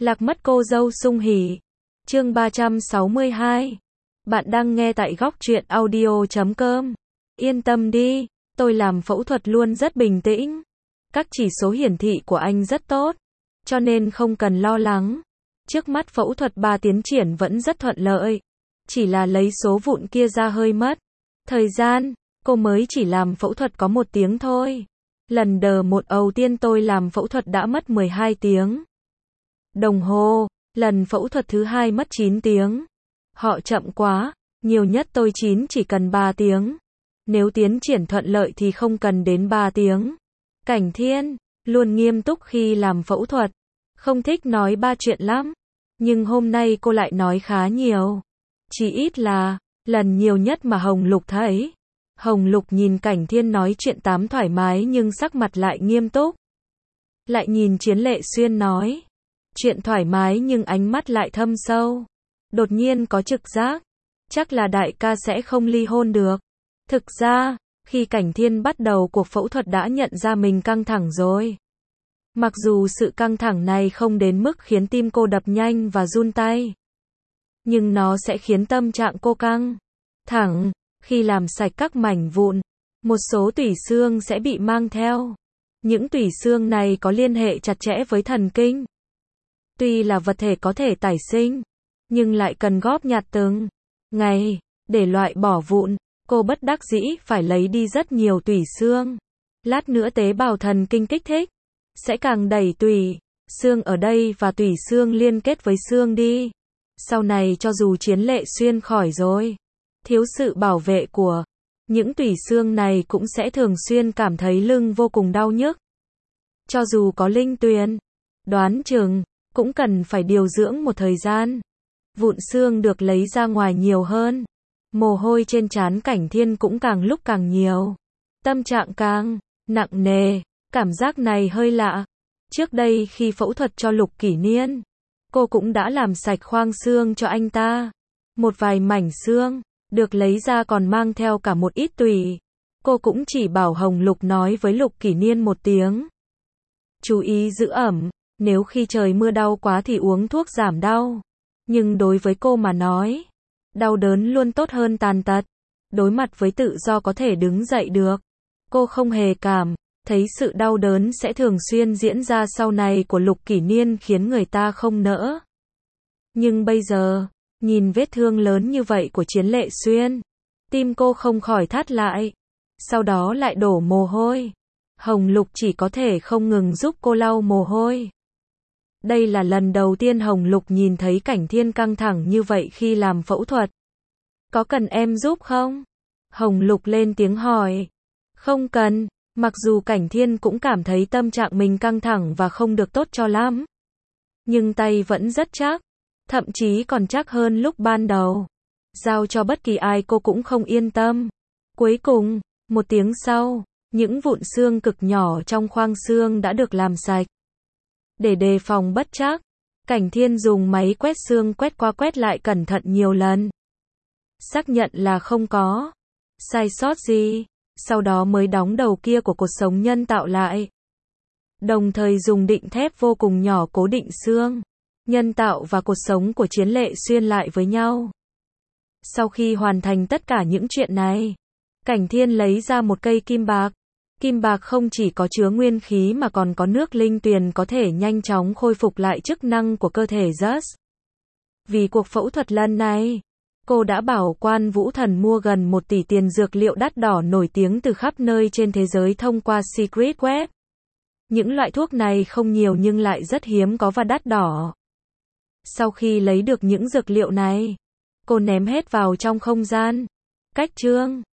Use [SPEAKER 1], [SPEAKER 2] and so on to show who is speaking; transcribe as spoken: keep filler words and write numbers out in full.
[SPEAKER 1] Lạc mất cô dâu sung hỉ. Chương ba trăm sáu mươi hai. Bạn đang nghe tại góc truyện audio chấm com. Yên tâm đi, tôi làm phẫu thuật luôn rất bình tĩnh. Các chỉ số hiển thị của anh rất tốt, cho nên không cần lo lắng. Trước mắt phẫu thuật ba tiến triển vẫn rất thuận lợi. Chỉ là lấy số vụn kia ra hơi mất thời gian, cô mới chỉ làm phẫu thuật có một tiếng thôi. Lần đờ một đầu tiên tôi làm phẫu thuật đã mất mười hai tiếng đồng hồ, lần phẫu thuật thứ hai mất chín tiếng. Họ chậm quá, nhiều nhất tôi chín chỉ cần ba tiếng. Nếu tiến triển thuận lợi thì không cần đến ba tiếng. Cảnh Thiên luôn nghiêm túc khi làm phẫu thuật, không thích nói ba chuyện lắm, nhưng hôm nay cô lại nói khá nhiều. Chỉ ít là lần nhiều nhất mà Hồng Lục thấy. Hồng Lục nhìn Cảnh Thiên nói chuyện tám thoải mái nhưng sắc mặt lại nghiêm túc. Lại nhìn Chiến Lệ Xuyên nói chuyện thoải mái nhưng ánh mắt lại thâm sâu. Đột nhiên có trực giác, chắc là đại ca sẽ không ly hôn được. Thực ra, khi Cảnh Thiên bắt đầu cuộc phẫu thuật đã nhận ra mình căng thẳng rồi. Mặc dù sự căng thẳng này không đến mức khiến tim cô đập nhanh và run tay, nhưng nó sẽ khiến tâm trạng cô căng thẳng. Khi làm sạch các mảnh vụn, một số tủy xương sẽ bị mang theo. Những tủy xương này có liên hệ chặt chẽ với thần kinh. Tuy là vật thể có thể tái sinh, nhưng lại cần góp nhặt từng ngày để loại bỏ vụn. Cô bất đắc dĩ phải lấy đi rất nhiều tủy xương. Lát nữa tế bào thần kinh kích thích sẽ càng đẩy tủy xương ở đây và tủy xương liên kết với xương đi. Sau này cho dù Chiến Lệ Xuyên khỏi rồi, thiếu sự bảo vệ của những tủy xương này cũng sẽ thường xuyên cảm thấy lưng vô cùng đau nhức. Cho dù có linh tuyền, đoán chừng cũng cần phải điều dưỡng một thời gian. Vụn xương được lấy ra ngoài nhiều hơn. Mồ hôi trên trán Cảnh Thiên cũng càng lúc càng nhiều. Tâm trạng càng nặng nề, cảm giác này hơi lạ. Trước đây khi phẫu thuật cho Lục Kỷ Niên, cô cũng đã làm sạch khoang xương cho anh ta. Một vài mảnh xương được lấy ra còn mang theo cả một ít tủy. Cô cũng chỉ bảo Hồng Lục nói với Lục Kỷ Niên một tiếng. Chú ý giữ ẩm, nếu khi trời mưa đau quá thì uống thuốc giảm đau. Nhưng đối với cô mà nói, đau đớn luôn tốt hơn tàn tật. Đối mặt với tự do có thể đứng dậy được, cô không hề cảm thấy sự đau đớn sẽ thường xuyên diễn ra sau này của Lục Kỷ Niên khiến người ta không nỡ. Nhưng bây giờ, nhìn vết thương lớn như vậy của Chiến Lệ Xuyên, tim cô không khỏi thắt lại. Sau đó lại đổ mồ hôi. Hồng Lục chỉ có thể không ngừng giúp cô lau mồ hôi. Đây là lần đầu tiên Hồng Lục nhìn thấy Cảnh Thiên căng thẳng như vậy khi làm phẫu thuật. Có cần em giúp không? Hồng Lục lên tiếng hỏi. Không cần, mặc dù Cảnh Thiên cũng cảm thấy tâm trạng mình căng thẳng và không được tốt cho lắm. Nhưng tay vẫn rất chắc, thậm chí còn chắc hơn lúc ban đầu. Giao cho bất kỳ ai cô cũng không yên tâm. Cuối cùng, một tiếng sau, những vụn xương cực nhỏ trong khoang xương đã được làm sạch. Để đề phòng bất trắc, Cảnh Thiên dùng máy quét xương quét qua quét lại cẩn thận nhiều lần. Xác nhận là không có sai sót gì, sau đó mới đóng đầu kia của cột sống nhân tạo lại. Đồng thời dùng đinh thép vô cùng nhỏ cố định xương nhân tạo và cột sống của Chiến Lệ Xuyên lại với nhau. Sau khi hoàn thành tất cả những chuyện này, Cảnh Thiên lấy ra một cây kim bạc. Kim bạc không chỉ có chứa nguyên khí mà còn có nước linh tuyền có thể nhanh chóng khôi phục lại chức năng của cơ thể rất. Vì cuộc phẫu thuật lần này, cô đã bảo Quan Vũ Thần mua gần một tỷ tiền dược liệu đắt đỏ nổi tiếng từ khắp nơi trên thế giới thông qua Secret Web. Những loại thuốc này không nhiều nhưng lại rất hiếm có và đắt đỏ. Sau khi lấy được những dược liệu này, cô ném hết vào trong không gian cách trương.